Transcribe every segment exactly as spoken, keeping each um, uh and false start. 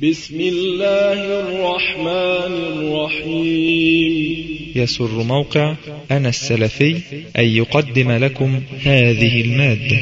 بسم الله الرحمن الرحيم. يسر موقع أنا السلفي أن يقدم لكم هذه المادة.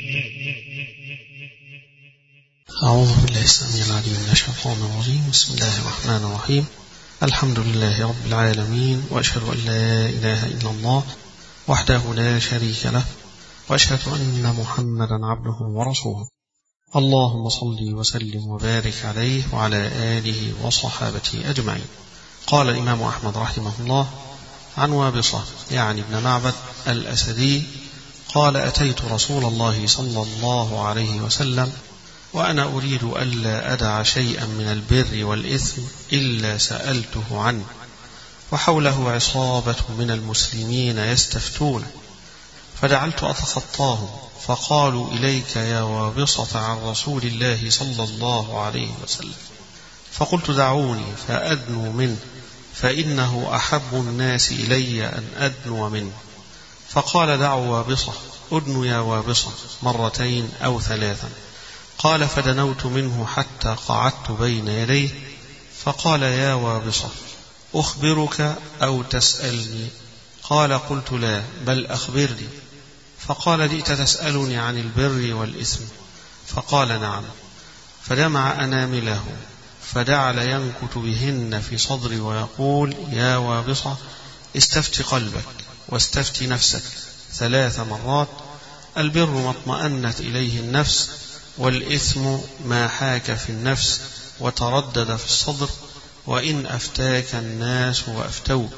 أعوذ بالله السميع العليم من الشيطان الرجيم. بسم الله الرحمن الرحيم. الحمد لله رب العالمين، وأشهد أن لا إله إلا الله وحده لا شريك له، وأشهد أن محمدا عبده ورسوله. اللهم صل وسلم وبارك عليه وعلى آله وصحابته أجمعين. قال الإمام أحمد رحمه الله عن وابصة يعني ابن معبد الأسدي قال: أتيت رسول الله صلى الله عليه وسلم وأنا أريد ألا أدع شيئا من البر والإثم إلا سألته عنه، وحوله عصابة من المسلمين يستفتون، فجعلت أتخطاهم، فقالوا: إليك يا وابصة عن رسول الله صلى الله عليه وسلم. فقلت: دعوني فأدنو منه، فإنه أحب الناس إلي أن أدنو منه. فقال: دعوا وابصة، أدنو يا وابصة مرتين أو ثلاثا. قال: فدنوت منه حتى قعدت بين يديه، فقال: يا وابصة، أخبرك أو تسألني؟ قال: قلت: لا، بل أخبرني. فقال: جئت تسألني عن البر والإثم؟ فقال: نعم. فجمع أنامله فجعل ينكت بهن في صدري ويقول: يا وابصة، استفت قلبك واستفت نفسك ثلاث مرات. البر ما اطمأنت إليه النفس، والإثم ما حاك في النفس وتردد في الصدر، وإن أفتاك الناس وأفتوك.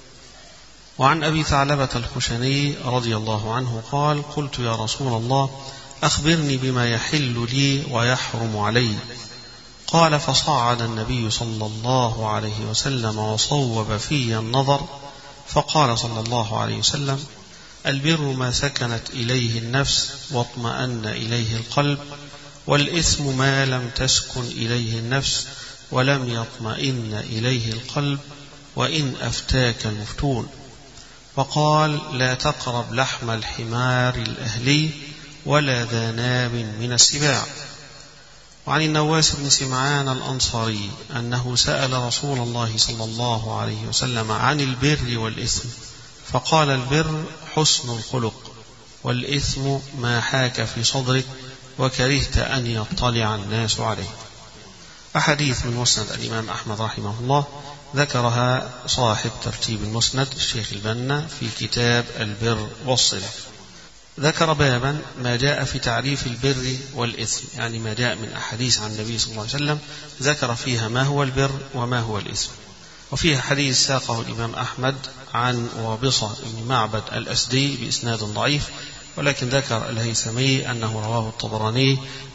وعن أبي ثعلبة الخشني رضي الله عنه قال: قلت: يا رسول الله، أخبرني بما يحل لي ويحرم علي. قال: فصعد النبي صلى الله عليه وسلم وصوب في النظر، فقال صلى الله عليه وسلم: البر ما سكنت إليه النفس واطمأن إليه القلب، والإثم ما لم تسكن إليه النفس ولم يطمئن إليه القلب، وإن أفتاك المفتون. وقال: لا تقرب لحم الحمار الأهلي ولا ذا ناب من السباع. وعن النواس بن سمعان الأنصاري أنه سأل رسول الله صلى الله عليه وسلم عن البر والإثم، فقال: البر حسن الخلق، والإثم ما حاك في صدرك وكرهت أن يطلع الناس عليه. أحاديث من مسند الإمام أحمد رحمه الله ذكرها صاحب ترتيب المسند الشيخ البنا في كتاب البر والصلة. ذكر بابا ما جاء في تعريف البر والإثم، يعني ما جاء من أحاديث عن النبي صلى الله عليه وسلم ذكر فيها ما هو البر وما هو الإثم. وفيها حديث ساقه الإمام أحمد عن وابصة بن معبد الأسدي بإسناد ضعيف، ولكن ذكر الهيثمي أنه رواه الطبراني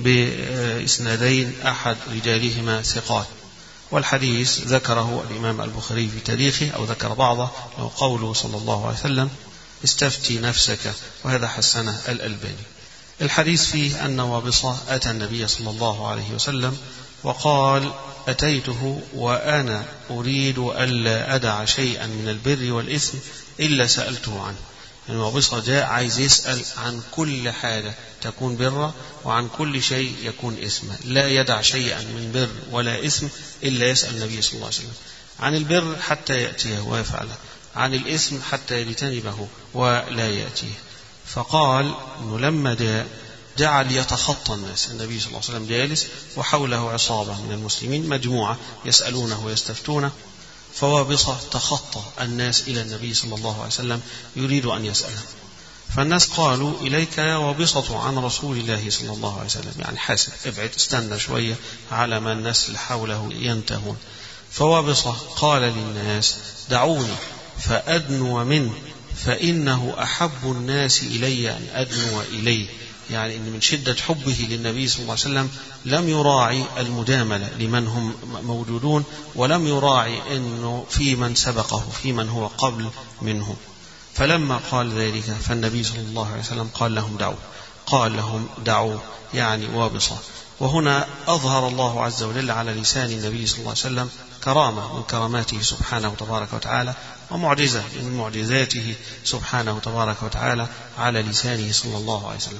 بإسنادين أحد رجالهما ثقات. والحديث ذكره الإمام البخاري في تاريخه أو ذكر بعضه، له قوله صلى الله عليه وسلم: استفتي نفسك، وهذا حسنه الألباني. الحديث فيه أن وابصة أتى النبي صلى الله عليه وسلم وقال: أتيته وأنا أريد ألا أدع شيئا من البر والإثم إلا سألته عنه. يعني وابصة جاء عايز يسأل عن كل حاجة تكون برة وعن كل شيء يكون إثما، لا يدع شيئا من بر ولا إثم إلا يسأل النبي صلى الله عليه وسلم عن البر حتى يأتيه ويفعله، عن الإثم حتى يجتنبه ولا يأتيه. فقال إنه لما جاء جعل يتخطى الناس، النبي صلى الله عليه وسلم جالس وحوله عصابة من المسلمين مجموعة يسألونه ويستفتونه، فوابصة تخطى الناس إلى النبي صلى الله عليه وسلم يريد أن يسأله. فالناس قالوا: إليك يا وابصة عن رسول الله صلى الله عليه وسلم، يعني حاسب، ابعد، استنى شوية على ما الناس اللي حوله ينتهون. فوابصة قال للناس: دعوني فأدنو منه، فإنه أحب الناس إلي أن أدنو إليه. يعني إن من شدة حبه للنبي صلى الله عليه وسلم لم يراعي المجاملة لمن هم موجودون، ولم يراعي أنه في من سبقه، في من هو قبل منه. فلما قال ذلك فالنبي صلى الله عليه وسلم قال لهم: دعوا. قال لهم: دعوا يعني وابصة. وهنا أظهر الله عز وجل على لسان النبي صلى الله عليه وسلم كرامة من كراماته سبحانه وتبارك وتعالى، ومعجزة من معجزاته سبحانه وتبارك وتعالى على لسانه صلى الله عليه وسلم.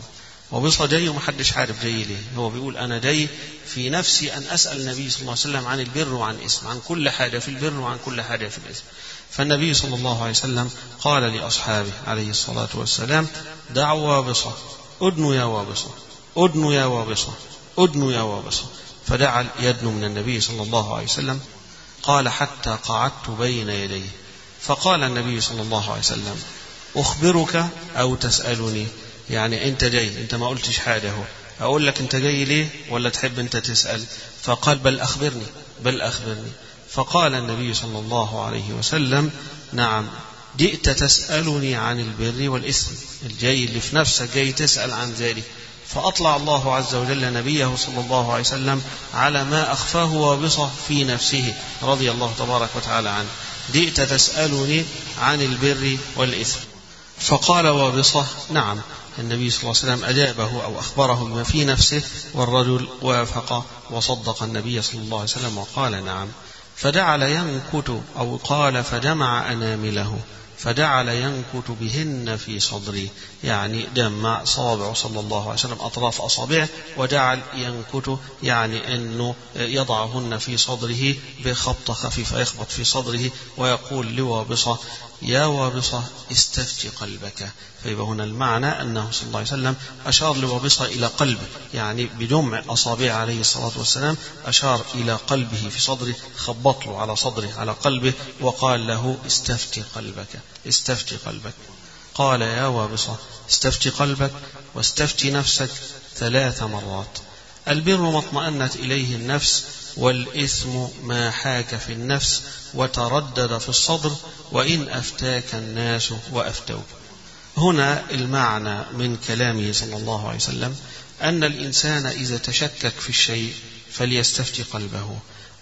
وبصة جاي ومحدش عارف جاي ليه. هو بيقول أنا جاي في نفسي أن أسأل النبي صلى الله عليه وسلم عن البر وعن الإثم، عن كل حاجة في البر وعن كل حاجة في الإثم. فالنبي صلى الله عليه وسلم قال لأصحابه عليه الصلاة والسلام: دعوا وابصة، أدنوا يا وابصة، أدنوا يا وابصة، أدنوا يا وابصة. فدعا يدنو من النبي صلى الله عليه وسلم. قال: حتى قعدت بين يديه. فقال النبي صلى الله عليه وسلم: أخبرك أو تسألني؟ يعني أنت جاي، أنت ما قلتش حاجة، هو أقول لك أنت جاي ليه ولا تحب أنت تسأل؟ فقال: بل أخبرني، بل أخبرني. فقال النبي صلى الله عليه وسلم: نعم، جئت تسألني عن البر والإثم، الجاي اللي في نفسك جاي تسأل عن ذلك. فأطلع الله عز وجل نبيه صلى الله عليه وسلم على ما أخفاه وابصة في نفسه رضي الله تبارك وتعالى عنه. جئت تسألني عن البر والإثم. فقال وابصة: نعم. النبي صلى الله عليه وسلم أجابه أو أخبره بما في نفسه، والرجل وافق وصدق النبي صلى الله عليه وسلم وقال: نعم. فجعل ينكت، أو قال فجمع أنامله، فجعل ينكت بهن في صدري، يعني جمع صابع صلى الله عليه وسلم أطراف أصابعه وجعل ينكت، يعني أنه يضعهن في صدره بخبط خفيف، يخبط في صدره ويقول لوابصة: يا وابصة استفتي قلبك. فيبقى هنا المعنى أنه صلى الله عليه وسلم أشار لوابصة إلى قلبه، يعني بجمع أصابع عليه الصلاة والسلام أشار إلى قلبه في صدره، خبط له على صدره على قلبه وقال له: استفتي قلبك، استفتي قلبك. قال: يا وابصة استفتي قلبك واستفتي نفسك ثلاث مرات. البر ما اطمأنت إليه النفس، والإثم ما حاك في النفس وتردد في الصدر، وإن أفتاك الناس وأفتوك. هنا المعنى من كلامه صلى الله عليه وسلم أن الإنسان إذا تشكك في الشيء فليستفتي قلبه.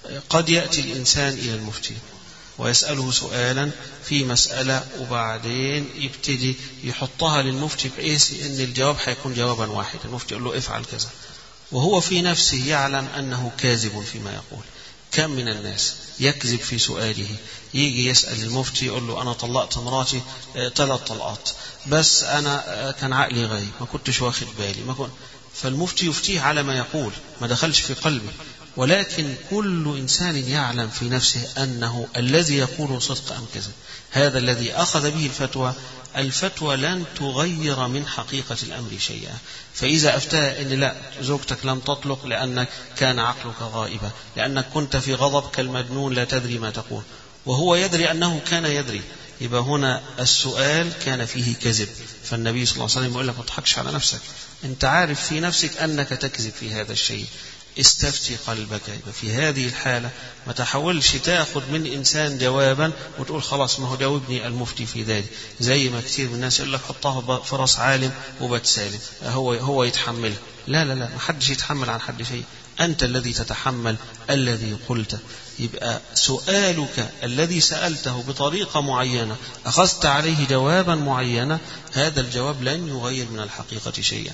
قد يأتي الإنسان إلى المفتي ويسأله سؤالا في مسألة، وبعدين يبتدي يحطها للمفتي بحيث أن الجواب حيكون جوابا واحدا. المفتي يقول له افعل كذا، وهو في نفسه يعلم أنه كاذب فيما يقول. كم من الناس يكذب في سؤاله، يجي يسأل المفتي يقول له: أنا طلقت مراتي ثلاث طلقات، بس أنا كان عقلي غايب، ما كنتش واخد بالي، ما كنت. فالمفتي يفتيه على ما يقول، ما دخلش في قلبه. ولكن كل إنسان يعلم في نفسه أنه الذي يقول صدق أم كذب. هذا الذي أخذ به الفتوى، الفتوى لن تغير من حقيقة الأمر شيئا. فإذا أفتى أن لا، زوجتك لم تطلق لأنك كان عقلك غائبا، لأنك كنت في غضب كالمجنون لا تدري ما تقول، وهو يدري أنه كان يدري، يبقى هنا السؤال كان فيه كذب. فالنبي صلى الله عليه وسلم يقول لك: ما تضحكش على نفسك، أنت عارف في نفسك أنك تكذب في هذا الشيء، استفتي قلبك. يبقى في هذه الحالة ما تحاولش تأخذ من إنسان جوابا وتقول خلاص ما هو جاوبني المفتي في ذلك، زي ما كثير من الناس يقول لك حطها في راس عالم وبتسالم، هو هو يتحمل. لا لا لا، ما حدش يتحمل عن حد شيء، أنت الذي تتحمل الذي قلت. يبقى سؤالك الذي سألته بطريقة معينة أخذت عليه جوابا معينا، هذا الجواب لن يغير من الحقيقة شيئا.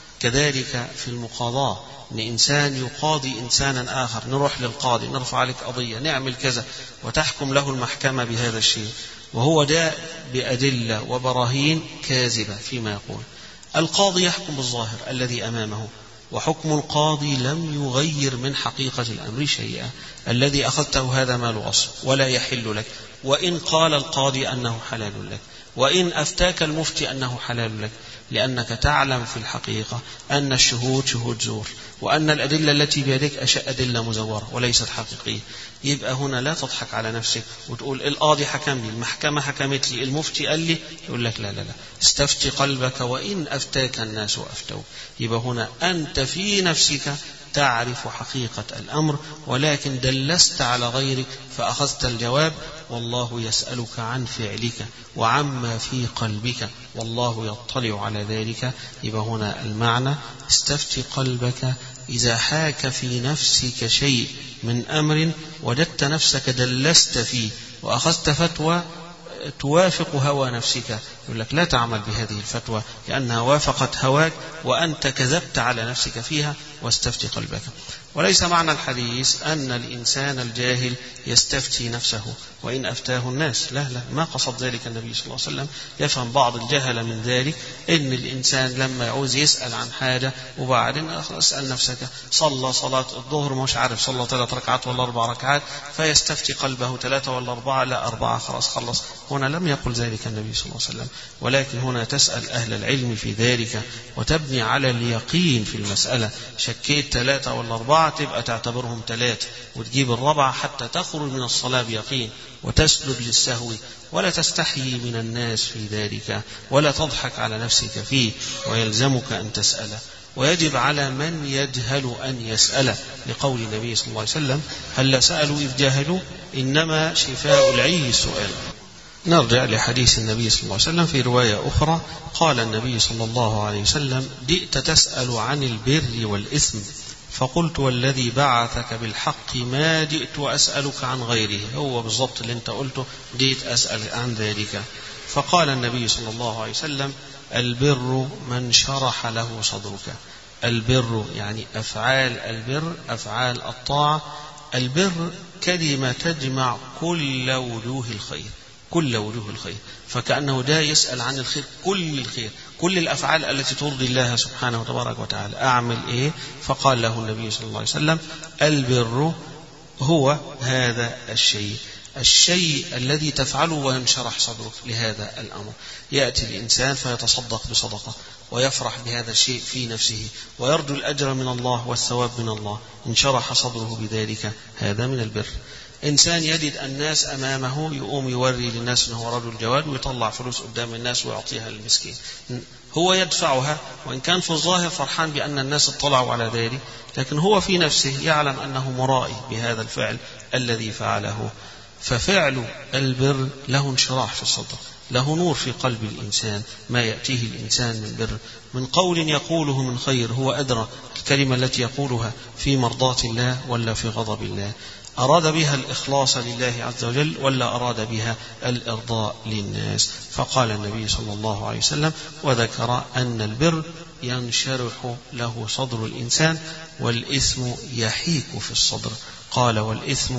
كذلك في المقاضاة، إن إنسان يقاضي إنسانا آخر، نروح للقاضي نرفع عليك قضية نعمل كذا وتحكم له المحكمة بهذا الشيء، وهو جاء بأدلة وبراهين كاذبة فيما يقول. القاضي يحكم بالظاهر الذي أمامه، وحكم القاضي لم يغير من حقيقة الأمر شيئا. الذي أخذته هذا مال غصب ولا يحل لك، وإن قال القاضي أنه حلال لك، وإن أفتاك المفتي أنه حلال لك، لأنك تعلم في الحقيقة أن الشهود شهود زور، وأن الأدلة التي بيدك أدلة مزورة وليست حقيقية. يبقى هنا لا تضحك على نفسك وتقول القاضي حكم لي، المحكمة حكمت لي، المفتي قال لي. يقول لك لا لا لا، استفتي قلبك وإن أفتاك الناس وأفتوا. يبقى هنا أنت في نفسك تعرف حقيقة الأمر، ولكن دلست على غيرك فأخذت الجواب، والله يسألك عن فعلك وعما في قلبك، والله يطلع على ذلك. يبقى هنا المعنى استفتي قلبك. إذا حاك في نفسك شيء من أمر وجدت نفسك دلست فيه وأخذت فتوى توافق هوى نفسك، يقول لك لا تعمل بهذه الفتوى لأنها وافقت هواك وأنت كذبت على نفسك فيها، واستفتي قلبك. وليس معنى الحديث أن الإنسان الجاهل يستفتي نفسه وإن أفتاه الناس، لا لا، ما قصد ذلك النبي صلى الله عليه وسلم. يفهم بعض الجهل من ذلك إن الإنسان لما يعوز يسأل عن حاجة وبعدين أسأل نفسك صلى صلاة الظهر مش عارف صلى ثلاث ركعات ولا أربع ركعات فيستفتي قلبه ثلاثة ولا أربعة، لا أربعة خلاص خلص. هنا لم يقل ذلك النبي صلى الله عليه وسلم، ولكن هنا تسأل أهل العلم في ذلك وتبني على اليقين في المسألة. شكيت ثلاثة ولا أربعة تبقى تعتبرهم ثلاثة وتجيب الرابعة حتى تخرج من الصلاة بيقين وتسجد للسهو، ولا تستحيي من الناس في ذلك ولا تضحك على نفسك فيه، ويلزمك أن تسأل. ويجب على من يجهل أن يسأل، لقول النبي صلى الله عليه وسلم: هل سألوا إذ جاهلوا؟ إنما شفاء العي السؤال. نرجع لحديث النبي صلى الله عليه وسلم في رواية أخرى، قال النبي صلى الله عليه وسلم: جئت تسأل عن البر والإثم، فقلت والذي بعثك بالحق ما جئت أسألك عن غيره. هو بالضبط اللي انت قلته، جئت أسأل عن ذلك. فقال النبي صلى الله عليه وسلم: البر من شرح له صدرك. البر يعني أفعال البر، أفعال الطاعة. البر كلمة تجمع كل وجوه الخير، كل وجوه الخير، فكأنه دا يسأل عن الخير، كل الخير، كل الأفعال التي ترضي الله سبحانه وتبارك وتعالى. أعمل إيه؟ فقال له النبي صلى الله عليه وسلم: البر هو هذا الشيء، الشيء الذي تفعله وينشرح صدرك لهذا الأمر. يأتي الإنسان فيتصدق بصدقة ويفرح بهذا الشيء في نفسه ويرجو الأجر من الله والثواب من الله، انشرح صدره بذلك، هذا من البر. إنسان يجد الناس أمامه يقوم يوري للناس أنه رجل جواد ويطلع فلوس قدام الناس ويعطيها للمسكين، هو يدفعها وإن كان في الظاهر فرحان بأن الناس اطلعوا على ذلك، لكن هو في نفسه يعلم أنه مرائي بهذا الفعل الذي فعله. ففعل البر له انشراح في الصدر، له نور في قلب الإنسان، ما يأتيه الإنسان من بر، من قول يقوله من خير، هو أدرى الكلمة التي يقولها في مرضاة الله ولا في غضب الله، أراد بها الإخلاص لله عز وجل ولا أراد بها الإرضاء للناس. فقال النبي صلى الله عليه وسلم وذكر أن البر ينشرح له صدر الإنسان والإثم يحيك في الصدر. قال: والإثم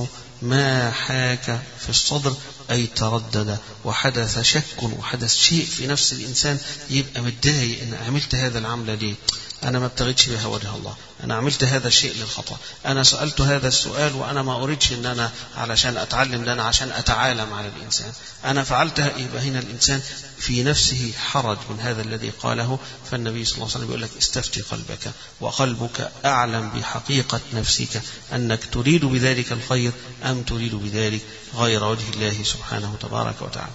ما حاك في الصدر، أي تردد وحدث شك وحدث شيء في نفس الإنسان، يبقى متضايق إن عملت هذا العمل ليه؟ أنا ما ابتغيتش بها وجه الله، أنا عملت هذا الشيء للخطأ، أنا سألت هذا السؤال وأنا ما أريدش أن أنا علشان أتعلم، لأنا عشان أتعالم على الإنسان، أنا فعلتها. يبقى هنا الإنسان في نفسه حرج من هذا الذي قاله. فالنبي صلى الله عليه وسلم يقول لك: استفتي قلبك، وقلبك أعلم بحقيقة نفسك، أنك تريد بذلك الخير أم تريد بذلك غير وجه الله سبحانه تبارك وتعالى.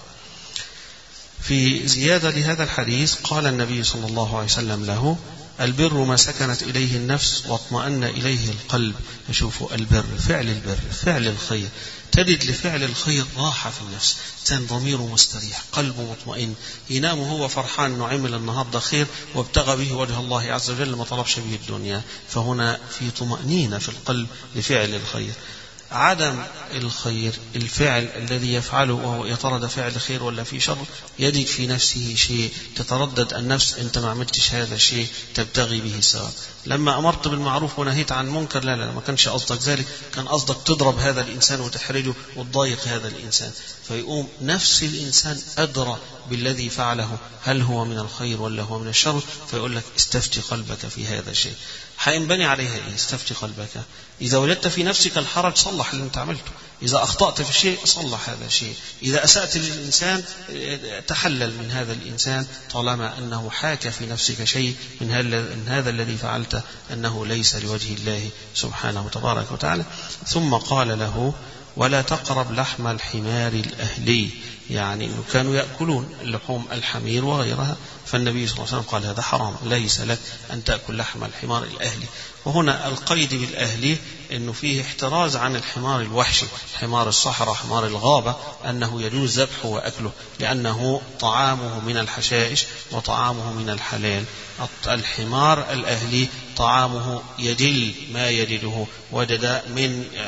في زيادة لهذا الحديث قال النبي صلى الله عليه وسلم له: البر ما سكنت إليه النفس واطمأن إليه القلب. نشوف البر، فعل البر، فعل الخير، تجد لفعل الخير راحة في النفس، كان ضميره مستريح، قلبه مطمئن، ينام هو فرحان أنه عمل النهارده خير وابتغى به وجه الله عز وجل، ما طلبش به الدنيا، فهنا في طمأنينة في القلب لفعل الخير. عدم الخير، الفعل الذي يفعله وهو يتردد فعل خير ولا في شر، يجد في نفسه شيء، تتردد النفس أنت ما عملتش هذا الشيء تبتغي به الثواب. لما أمرت بالمعروف ونهيت عن منكر، لا لا ما كانش قصدك ذلك، كان قصدك تضرب هذا الإنسان وتحرجه وتضايق هذا الإنسان. فيقوم نفس الإنسان أدرى بالذي فعله هل هو من الخير ولا هو من الشر، فيقول لك: استفتي قلبك في هذا الشيء. حينبني عليها إيه؟ استفتي قلبك. إذا وجدت في نفسك الحرج صلح اللي أنت عملته، إذا أخطأت في شيء صلح هذا الشيء، إذا أسأت للإنسان تحلل من هذا الإنسان، طالما أنه حاك في نفسك شيء من هذا الذي فعلته أنه ليس لوجه الله سبحانه وتبارك وتعالى. ثم قال له: ولا تقرب لحم الحمار الأهلي، يعني أنه كانوا يأكلون لحوم الحمير وغيرها، فالنبي صلى الله عليه وسلم قال: هذا حرام، ليس لك أن تأكل لحم الحمار الأهلي. وهنا القيد بالأهلي أنه فيه احتراز عن الحمار الوحشي، حمار الصحراء، حمار الغابة، أنه يجوز ذبحه وأكله لأنه طعامه من الحشائش وطعامه من الحلال. الحمار الأهلي طعامه يدل ما يجده، وجد من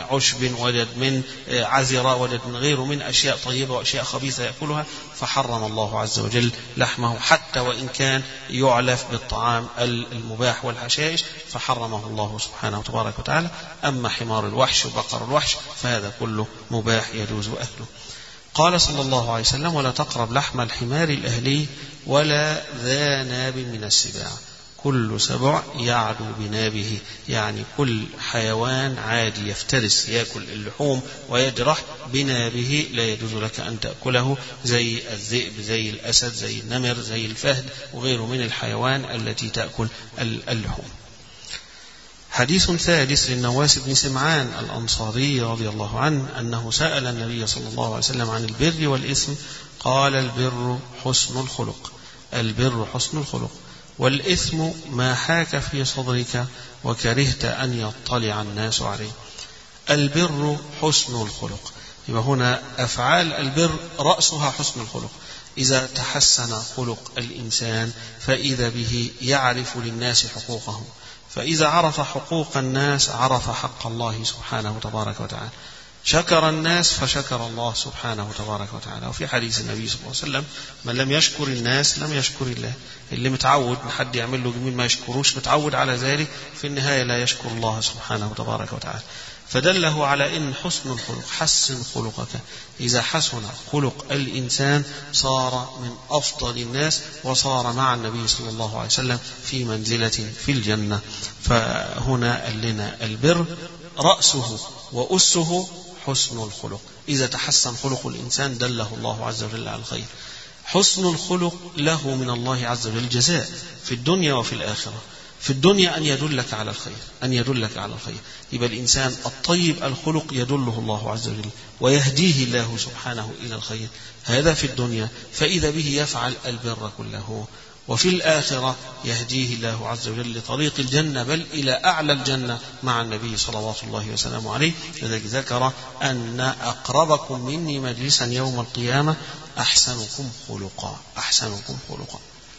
عشب، وجد من عذرة، وجد من غيره من أشياء طيبة وأشياء خبيثة يأكلها، فحرم الله عز وجل لحمه حتى وإن كان يعلف بالطعام المباح والحشائش، فحرمه الله سبحانه وتبارك وتعالى. أما حمار الوحش وبقر الوحش فهذا كله مباح يجوز أكله. قال صلى الله عليه وسلم: ولا تقرب لحم الحمار الأهلي ولا ذا ناب من السباع. كل سبع يعدو بنابه، يعني كل حيوان عادي يفترس يأكل اللحوم ويجرح بنابه لا يجوز لك أن تأكله، زي الذئب، زي الأسد، زي النمر، زي الفهد وغيره من الحيوان التي تأكل اللحوم. حديث ثالث للنواس بن سمعان الأنصاري رضي الله عنه أنه سأل النبي صلى الله عليه وسلم عن البر والإثم، قال: البر حسن الخلق. البر حسن الخلق، والإثم ما حاك في صدرك وكرهت أن يطلع الناس عليه. البر حسن الخلق، يبقى هنا أفعال البر رأسها حسن الخلق. إذا تحسن خلق الإنسان فإذا به يعرف للناس حقوقهم، فإذا عرف حقوق الناس عرف حق الله سبحانه وتبارك وتعالى. شكر الناس فشكر الله سبحانه وتبارك وتعالى. وفي حديث النبي صلى الله عليه وسلم: من لم يشكر الناس لم يشكر الله. اللي متعود حد يعمل له جميل ما يشكروش، متعود على ذلك، في النهاية لا يشكر الله سبحانه وتبارك وتعالى. فدله على إن حسن الخلق، حسن خلقك. إذا حسن خلق الإنسان صار من أفضل الناس، وصار مع النبي صلى الله عليه وسلم في منزلة في الجنة. فهنا قال لنا البر رأسه وأسه حسن الخلق. إذا تحسن خلق الإنسان دله الله عز وجل على الخير. حسن الخلق له من الله عز وجل جزاء في الدنيا وفي الآخرة. في الدنيا أن يدلك على الخير، أن يدلك على الخير. يبقى الإنسان الطيب الخلق يدله الله عز وجل ويهديه الله سبحانه إلى الخير، هذا في الدنيا، فإذا به يفعل البر كله. وفي الآخرة يهديه الله عز وجل لطريق الجنة، بل إلى أعلى الجنة مع النبي صلوات الله وسلامه عليه. لذلك ذكر أن أقربكم مني مجلسا يوم القيامة أحسنكم خلقا. أحسنكم خلقا.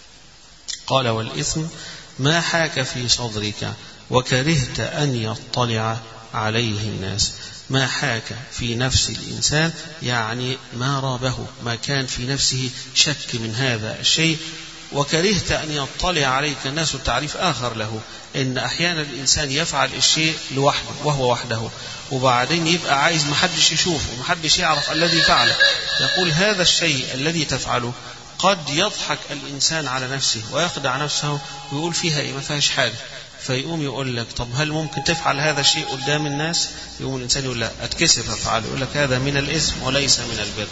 قال: والإثم ما حاك في صدرك وكرهت أن يطلع عليه الناس. ما حاك في نفس الإنسان يعني ما رابه، ما كان في نفسه شك من هذا الشيء، وكرهت أن يطلع عليك الناس. تعريف آخر له إن أحيانا الإنسان يفعل الشيء لوحده وهو وحده، وبعدين يبقى عايز محدش يشوفه ومحدش يعرف الذي فعله. يقول هذا الشيء الذي تفعله قد يضحك الإنسان على نفسه ويخدع نفسه ويقول فيها إيه، ما فيهاش حاجة، فيقوم يقول لك: طب هل ممكن تفعل هذا الشيء قدام الناس؟ يقوم الإنسان يقول: لا، أتكسف أفعله. يقول لك هذا من الإثم وليس من البر.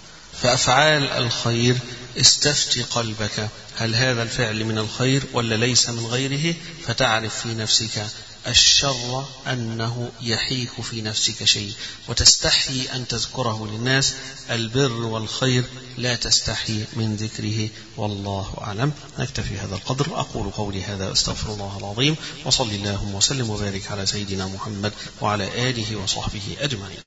فأفعال الخير استفتي قلبك، هل هذا الفعل من الخير ولا ليس من غيره، فتعرف في نفسك الشر أنه يحيك في نفسك شيء وتستحي أن تذكره للناس. البر والخير لا تستحي من ذكره. والله أعلم. نكتفي هذا القدر. أقول قولي هذا، أستغفر الله العظيم، وصلي اللهم وسلم وبارك على سيدنا محمد وعلى آله وصحبه أجمعين.